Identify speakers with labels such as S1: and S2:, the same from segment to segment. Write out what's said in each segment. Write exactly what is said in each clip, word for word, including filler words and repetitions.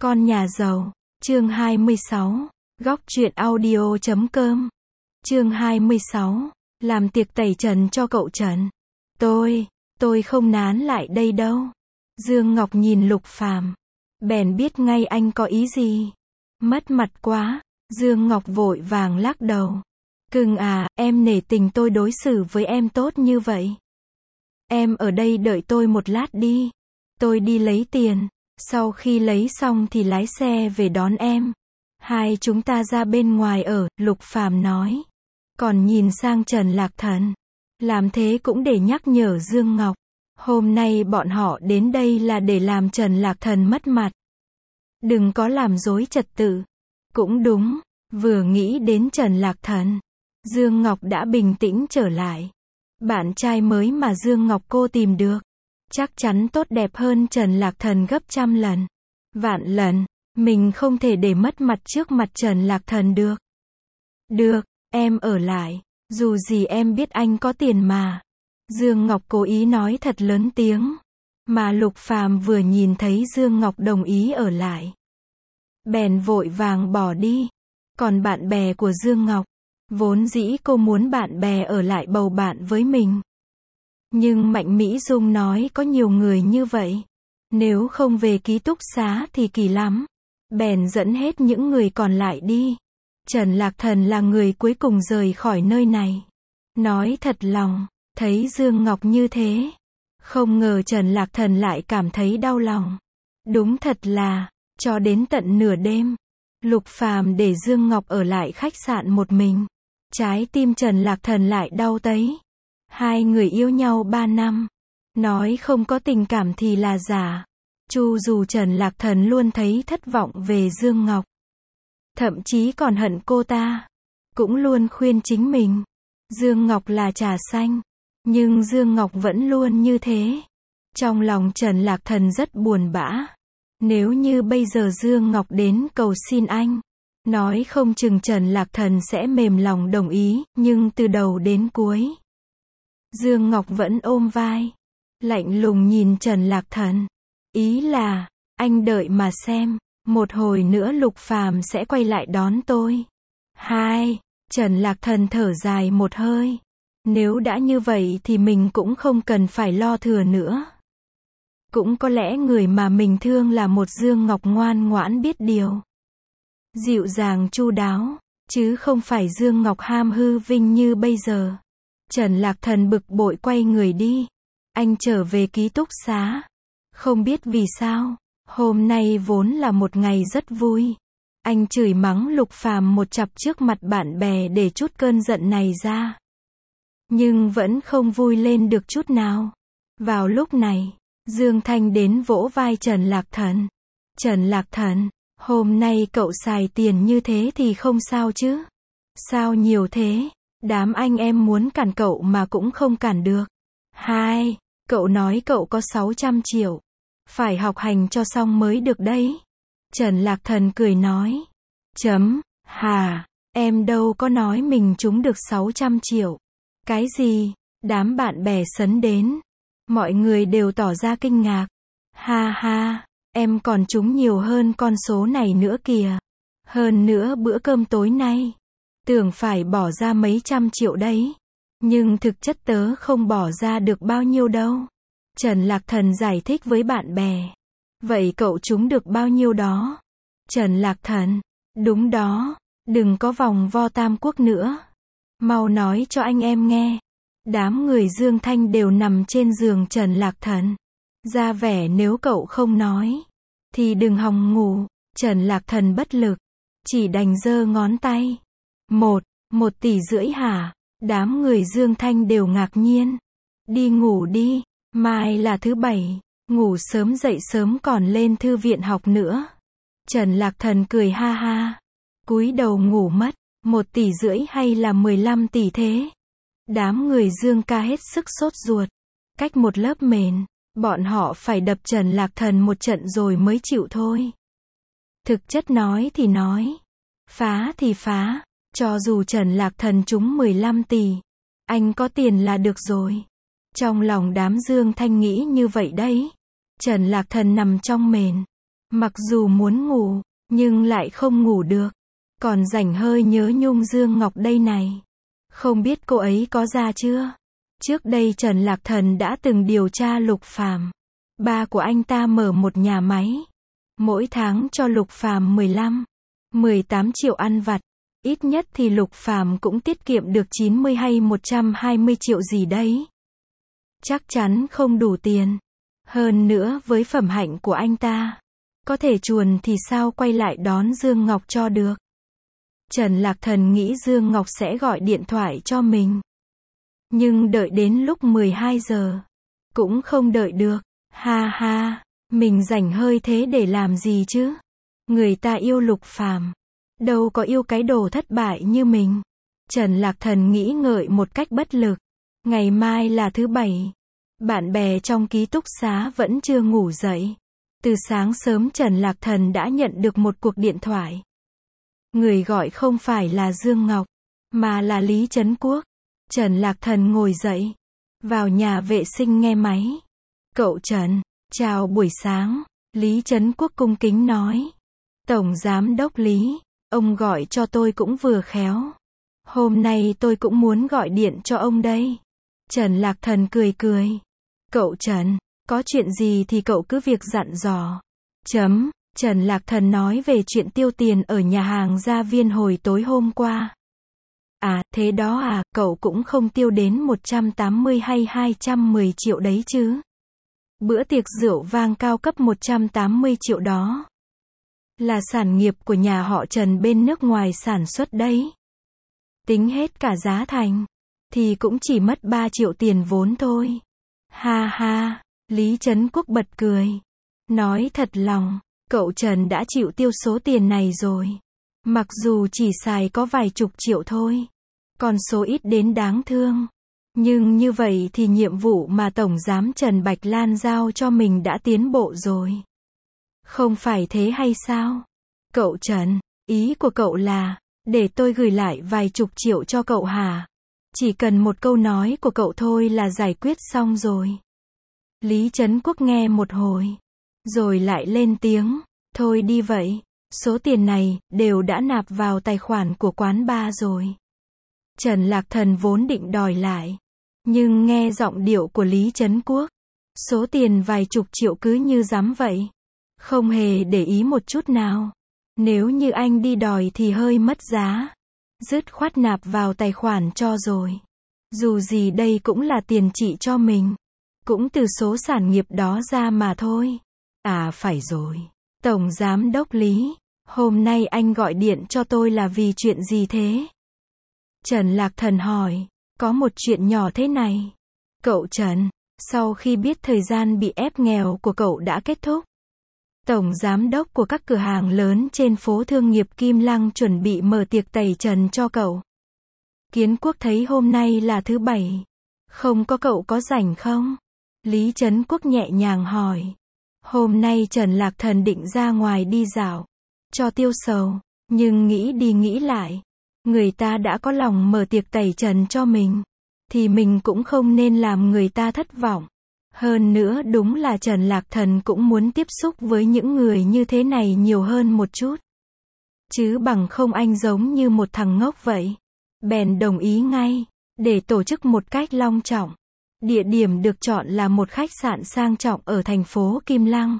S1: Con nhà giàu, chương hai mươi sáu, góc truyện audio chấm com. Chương hai mươi sáu, làm tiệc tẩy trần cho cậu Trần. Tôi, tôi không nán lại đây đâu. Dương Ngọc nhìn Lục Phàm, bèn biết ngay anh có ý gì. Mất mặt quá, Dương Ngọc vội vàng lắc đầu. Cưng à, em nể tình tôi đối xử với em tốt như vậy. Em ở đây đợi tôi một lát đi. Tôi đi lấy tiền, sau khi lấy xong thì lái xe về đón em. Hai chúng ta ra bên ngoài ở, Lục Phàm nói. Còn nhìn sang Trần Lạc Thần. Làm thế cũng để nhắc nhở Dương Ngọc. Hôm nay bọn họ đến đây là để làm Trần Lạc Thần mất mặt. Đừng có làm rối trật tự. Cũng đúng, vừa nghĩ đến Trần Lạc Thần, Dương Ngọc đã bình tĩnh trở lại. Bạn trai mới mà Dương Ngọc cô tìm được, chắc chắn tốt đẹp hơn Trần Lạc Thần gấp trăm lần. Vạn lần, mình không thể để mất mặt trước mặt Trần Lạc Thần được. Được, em ở lại, dù gì em biết anh có tiền mà. Dương Ngọc cố ý nói thật lớn tiếng. Mà Lục Phàm vừa nhìn thấy Dương Ngọc đồng ý ở lại, bèn vội vàng bỏ đi. Còn bạn bè của Dương Ngọc, vốn dĩ cô muốn bạn bè ở lại bầu bạn với mình. Nhưng Mạnh Mỹ Dung nói có nhiều người như vậy, nếu không về ký túc xá thì kỳ lắm. Bèn dẫn hết những người còn lại đi. Trần Lạc Thần là người cuối cùng rời khỏi nơi này. Nói thật lòng, thấy Dương Ngọc như thế, không ngờ Trần Lạc Thần lại cảm thấy đau lòng. Đúng thật là, cho đến tận nửa đêm, Lục Phàm để Dương Ngọc ở lại khách sạn một mình. Trái tim Trần Lạc Thần lại đau tấy. Hai người yêu nhau ba năm, nói không có tình cảm thì là giả. Chu dù Trần Lạc Thần luôn thấy thất vọng về Dương Ngọc, thậm chí còn hận cô ta, cũng luôn khuyên chính mình, Dương Ngọc là trà xanh. Nhưng Dương Ngọc vẫn luôn như thế. Trong lòng Trần Lạc Thần rất buồn bã. Nếu như bây giờ Dương Ngọc đến cầu xin anh, nói không chừng Trần Lạc Thần sẽ mềm lòng đồng ý. Nhưng từ đầu đến cuối, Dương Ngọc vẫn ôm vai, lạnh lùng nhìn Trần Lạc Thần. Ý là, anh đợi mà xem, một hồi nữa Lục Phàm sẽ quay lại đón tôi. Hai, Trần Lạc Thần thở dài một hơi. Nếu đã như vậy thì mình cũng không cần phải lo thừa nữa. Cũng có lẽ người mà mình thương là một Dương Ngọc ngoan ngoãn biết điều, dịu dàng chu đáo, chứ không phải Dương Ngọc ham hư vinh như bây giờ. Trần Lạc Thần bực bội quay người đi. Anh trở về ký túc xá. Không biết vì sao, hôm nay vốn là một ngày rất vui. Anh chửi mắng Lục Phàm một chặp trước mặt bạn bè để trút cơn giận này ra. Nhưng vẫn không vui lên được chút nào. Vào lúc này, Dương Thanh đến vỗ vai Trần Lạc Thần. Trần Lạc Thần, hôm nay cậu xài tiền như thế thì không sao chứ? Sao nhiều thế? Đám anh em muốn cản cậu mà cũng không cản được. Hai, cậu nói cậu có sáu trăm triệu. Phải học hành cho xong mới được đấy. Trần Lạc Thần cười nói. Chấm, hà, em đâu có nói mình trúng được sáu trăm triệu. Cái gì? Đám bạn bè sấn đến. Mọi người đều tỏ ra kinh ngạc. Ha ha, em còn trúng nhiều hơn con số này nữa kìa. Hơn nữa bữa cơm tối nay, tưởng phải bỏ ra mấy trăm triệu đấy. Nhưng thực chất tớ không bỏ ra được bao nhiêu đâu. Trần Lạc Thần giải thích với bạn bè. Vậy cậu trúng được bao nhiêu đó? Trần Lạc Thần, đúng đó, đừng có vòng vo Tam Quốc nữa. Mau nói cho anh em nghe. Đám người Dương Thanh đều nằm trên giường Trần Lạc Thần. Ra vẻ nếu cậu không nói, thì đừng hòng ngủ. Trần Lạc Thần bất lực, chỉ đành giơ ngón tay. Một, một tỷ rưỡi hả? Đám người Dương Thanh đều ngạc nhiên. Đi ngủ đi, mai là thứ bảy, ngủ sớm dậy sớm còn lên thư viện học nữa. Trần Lạc Thần cười ha ha, cúi đầu ngủ mất. Một tỷ rưỡi hay là mười lăm tỷ thế? Đám người Dương ca hết sức sốt ruột. Cách một lớp mền, bọn họ phải đập Trần Lạc Thần một trận rồi mới chịu thôi. Thực chất nói thì nói, phá thì phá, cho dù Trần Lạc Thần trúng mười lăm tỷ, anh có tiền là được rồi. Trong lòng đám Dương Thanh nghĩ như vậy đấy. Trần Lạc Thần nằm trong mền, Mặc dù muốn ngủ, nhưng lại không ngủ được. Còn rảnh hơi nhớ nhung Dương Ngọc đây này. Không biết cô ấy có ra chưa? Trước đây Trần Lạc Thần đã từng điều tra Lục Phàm. Ba của anh ta mở một nhà máy. Mỗi tháng cho Lục Phàm mười lăm, mười tám triệu ăn vặt. Ít nhất thì Lục Phàm cũng tiết kiệm được chín mươi hay một trăm hai mươi triệu gì đấy. Chắc chắn không đủ tiền. Hơn nữa với phẩm hạnh của anh ta, có thể chuồn thì sao quay lại đón Dương Ngọc cho được. Trần Lạc Thần nghĩ Dương Ngọc sẽ gọi điện thoại cho mình. Nhưng đợi đến lúc mười hai giờ, cũng không đợi được. Ha ha, mình rảnh hơi thế để làm gì chứ? Người ta yêu Lục Phàm, đâu có yêu cái đồ thất bại như mình. Trần Lạc Thần nghĩ ngợi một cách bất lực. Ngày mai là thứ bảy. Bạn bè trong ký túc xá vẫn chưa ngủ dậy. Từ sáng sớm Trần Lạc Thần đã nhận được một cuộc điện thoại. Người gọi không phải là Dương Ngọc, mà là Lý Trấn Quốc. Trần Lạc Thần ngồi dậy, vào nhà vệ sinh nghe máy. Cậu Trần, chào buổi sáng. Lý Trấn Quốc cung kính nói. Tổng Giám đốc Lý, ông gọi cho tôi cũng vừa khéo. Hôm nay tôi cũng muốn gọi điện cho ông đây. Trần Lạc Thần cười cười. Cậu Trần, có chuyện gì thì cậu cứ việc dặn dò. Chấm, Trần Lạc Thần nói về chuyện tiêu tiền ở nhà hàng Gia Viên hồi tối hôm qua. À, thế đó à, cậu cũng không tiêu đến một trăm tám mươi hay hai trăm mười triệu đấy chứ. Bữa tiệc rượu vang cao cấp một trăm tám mươi triệu đó là sản nghiệp của nhà họ Trần bên nước ngoài sản xuất đấy. Tính hết cả giá thành thì cũng chỉ mất ba triệu tiền vốn thôi. Ha ha, Lý Trấn Quốc bật cười. Nói thật lòng, cậu Trần đã chịu tiêu số tiền này rồi. Mặc dù chỉ xài có vài chục triệu thôi. Con số ít đến đáng thương. Nhưng như vậy thì nhiệm vụ mà Tổng Giám Trần Bạch Lan giao cho mình đã tiến bộ rồi. Không phải thế hay sao? Cậu Trần, ý của cậu là, để tôi gửi lại vài chục triệu cho cậu hả? Chỉ cần một câu nói của cậu thôi là giải quyết xong rồi. Lý Trấn Quốc nghe một hồi, rồi lại lên tiếng, thôi đi vậy, số tiền này, đều đã nạp vào tài khoản của quán bar rồi. Trần Lạc Thần vốn định đòi lại, nhưng nghe giọng điệu của Lý Trấn Quốc, số tiền vài chục triệu cứ như dám vậy. Không hề để ý một chút nào. Nếu như anh đi đòi thì hơi mất giá. Dứt khoát nạp vào tài khoản cho rồi. Dù gì đây cũng là tiền chị cho mình. Cũng từ số sản nghiệp đó ra mà thôi. À phải rồi. Tổng Giám đốc Lý, hôm nay anh gọi điện cho tôi là vì chuyện gì thế? Trần Lạc Thần hỏi. Có một chuyện nhỏ thế này. Cậu Trần, sau khi biết thời gian bị ép nghèo của cậu đã kết thúc, Tổng Giám đốc của các cửa hàng lớn trên phố thương nghiệp Kim Lăng chuẩn bị mở tiệc tẩy trần cho cậu. Kiến Quốc thấy hôm nay là thứ bảy. Không có cậu có rảnh không? Lý Trấn Quốc nhẹ nhàng hỏi. Hôm nay Trần Lạc Thần định ra ngoài đi dạo, cho tiêu sầu, nhưng nghĩ đi nghĩ lại. Người ta đã có lòng mở tiệc tẩy trần cho mình, thì mình cũng không nên làm người ta thất vọng. Hơn nữa đúng là Trần Lạc Thần cũng muốn tiếp xúc với những người như thế này nhiều hơn một chút. Chứ bằng không anh giống như một thằng ngốc vậy. Bèn đồng ý ngay, để tổ chức một cách long trọng. Địa điểm được chọn là một khách sạn sang trọng ở thành phố Kim Lăng,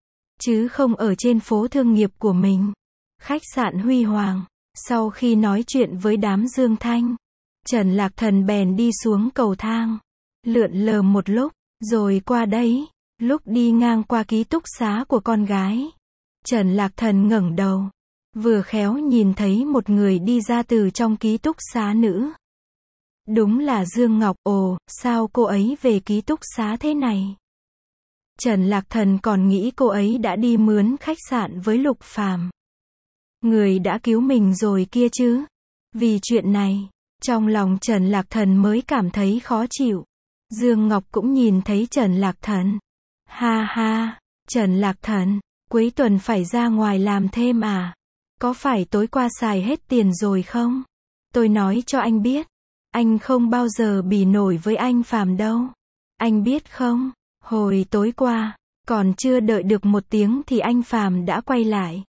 S1: chứ không ở trên phố thương nghiệp của mình. Khách sạn huy hoàng. Sau khi nói chuyện với đám Dương Thanh, Trần Lạc Thần bèn đi xuống cầu thang, lượn lờ một lúc, rồi qua đấy. Lúc đi ngang qua ký túc xá của con gái, Trần Lạc Thần ngẩng đầu, vừa khéo nhìn thấy một người đi ra từ trong ký túc xá nữ. Đúng là Dương Ngọc. Ồ, sao cô ấy về ký túc xá thế này? Trần Lạc Thần còn nghĩ cô ấy đã đi mướn khách sạn với Lục Phàm. Người đã cứu mình rồi kia chứ. Vì chuyện này, trong lòng Trần Lạc Thần mới cảm thấy khó chịu. Dương Ngọc cũng nhìn thấy Trần Lạc Thần. Ha ha, Trần Lạc Thần, cuối tuần phải ra ngoài làm thêm à? Có phải tối qua xài hết tiền rồi không? Tôi nói cho anh biết, anh không bao giờ bì nổi với anh Phàm đâu. Anh biết không, hồi tối qua, Còn chưa đợi được một tiếng thì anh Phàm đã quay lại.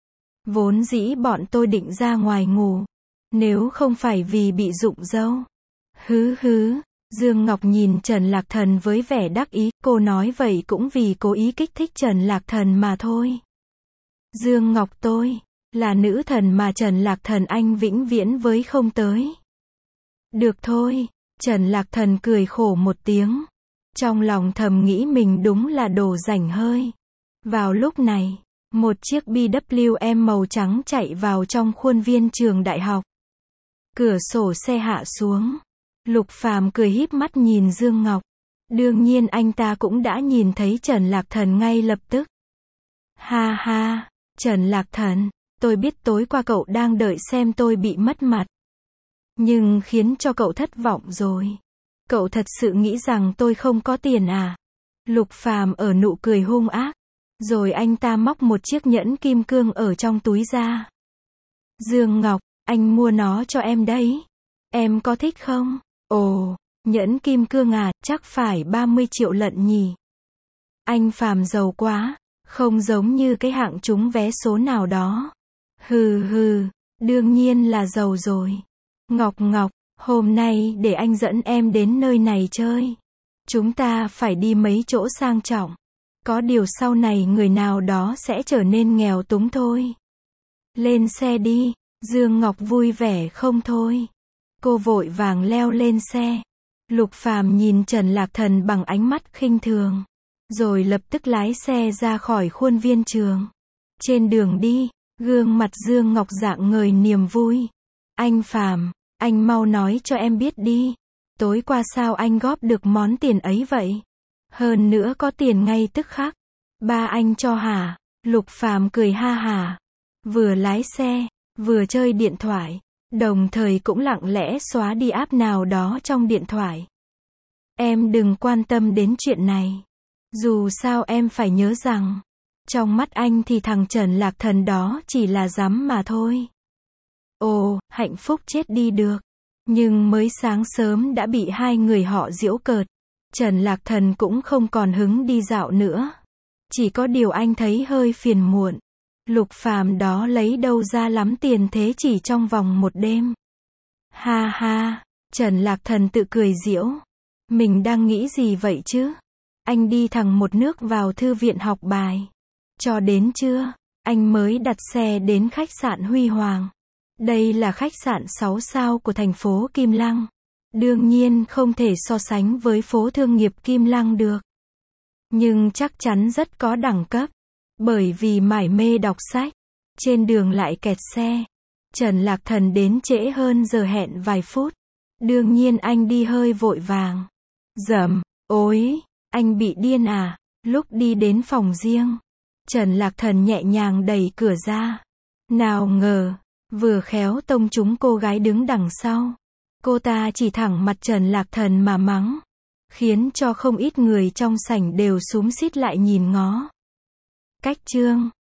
S1: Vốn dĩ bọn tôi định ra ngoài ngủ. Nếu không phải vì bị rụng râu. Hứ hứ. Dương Ngọc nhìn Trần Lạc Thần với vẻ đắc ý, cô nói vậy cũng vì cố ý kích thích Trần Lạc Thần mà thôi. Dương Ngọc tôi, là nữ thần mà Trần Lạc Thần anh vĩnh viễn với không tới. Được thôi, Trần Lạc Thần cười khổ một tiếng. Trong lòng thầm nghĩ mình đúng là đồ rảnh hơi. Vào lúc này, một chiếc bê vê kép màu trắng chạy vào trong khuôn viên trường đại học. Cửa sổ xe hạ xuống. Lục Phàm cười híp mắt nhìn Dương Ngọc. Đương nhiên anh ta cũng đã nhìn thấy Trần Lạc Thần ngay lập tức. Ha ha, Trần Lạc Thần, tôi biết tối qua cậu đang đợi xem tôi bị mất mặt. Nhưng khiến cho cậu thất vọng rồi. Cậu thật sự nghĩ rằng tôi không có tiền à? Lục Phàm ở nụ cười hung ác. Rồi anh ta móc một chiếc nhẫn kim cương ở trong túi ra. Dương Ngọc, anh mua nó cho em đấy. Em có thích không? Ồ, nhẫn kim cương à, chắc phải ba mươi triệu lận nhỉ. Anh Phàm giàu quá, không giống như cái hạng trúng vé số nào đó. Hừ hừ, đương nhiên là giàu rồi. Ngọc Ngọc, hôm nay để anh dẫn em đến nơi này chơi. Chúng ta phải đi mấy chỗ sang trọng. Có điều sau này người nào đó sẽ trở nên nghèo túng thôi. Lên xe đi, Dương Ngọc vui vẻ không thôi. Cô vội vàng leo lên xe. Lục Phàm nhìn Trần Lạc Thần bằng ánh mắt khinh thường. Rồi lập tức lái xe ra khỏi khuôn viên trường. Trên đường đi, gương mặt Dương Ngọc rạng ngời niềm vui. Anh Phàm, anh mau nói cho em biết đi. Tối qua sao anh góp được món tiền ấy vậy? Hơn nữa có tiền ngay tức khắc. Ba anh cho hả? Lục Phàm cười ha hả. Vừa lái xe, vừa chơi điện thoại. Đồng thời cũng lặng lẽ xóa đi app nào đó trong điện thoại. Em đừng quan tâm đến chuyện này. Dù sao em phải nhớ rằng, trong mắt anh thì thằng Trần Lạc Thần đó chỉ là rắm mà thôi. Ồ, hạnh phúc chết đi được. Nhưng mới sáng sớm đã bị hai người họ giễu cợt. Trần Lạc Thần cũng không còn hứng đi dạo nữa. Chỉ có điều anh thấy hơi phiền muộn. Lục Phàm đó lấy đâu ra lắm tiền thế chỉ trong vòng một đêm. Ha ha, Trần Lạc Thần tự cười giễu. Mình đang nghĩ gì vậy chứ? Anh đi thẳng một nước vào thư viện học bài. Cho đến trưa, anh mới đặt xe đến khách sạn Huy Hoàng. Đây là khách sạn sáu sao của thành phố Kim Lăng. Đương nhiên không thể so sánh với phố thương nghiệp Kim Lăng được. Nhưng chắc chắn rất có đẳng cấp. Bởi vì mải mê đọc sách. Trên đường lại kẹt xe. Trần Lạc Thần đến trễ hơn giờ hẹn vài phút. Đương nhiên anh đi hơi vội vàng. Dầm, ôi, anh bị điên à? Lúc đi đến phòng riêng, Trần Lạc Thần nhẹ nhàng đẩy cửa ra. Nào ngờ, vừa khéo tông trúng cô gái đứng đằng sau. Cô ta chỉ thẳng mặt Trần Lạc Thần mà mắng. Khiến cho không ít người trong sảnh đều xúm xít lại nhìn ngó. Cách chương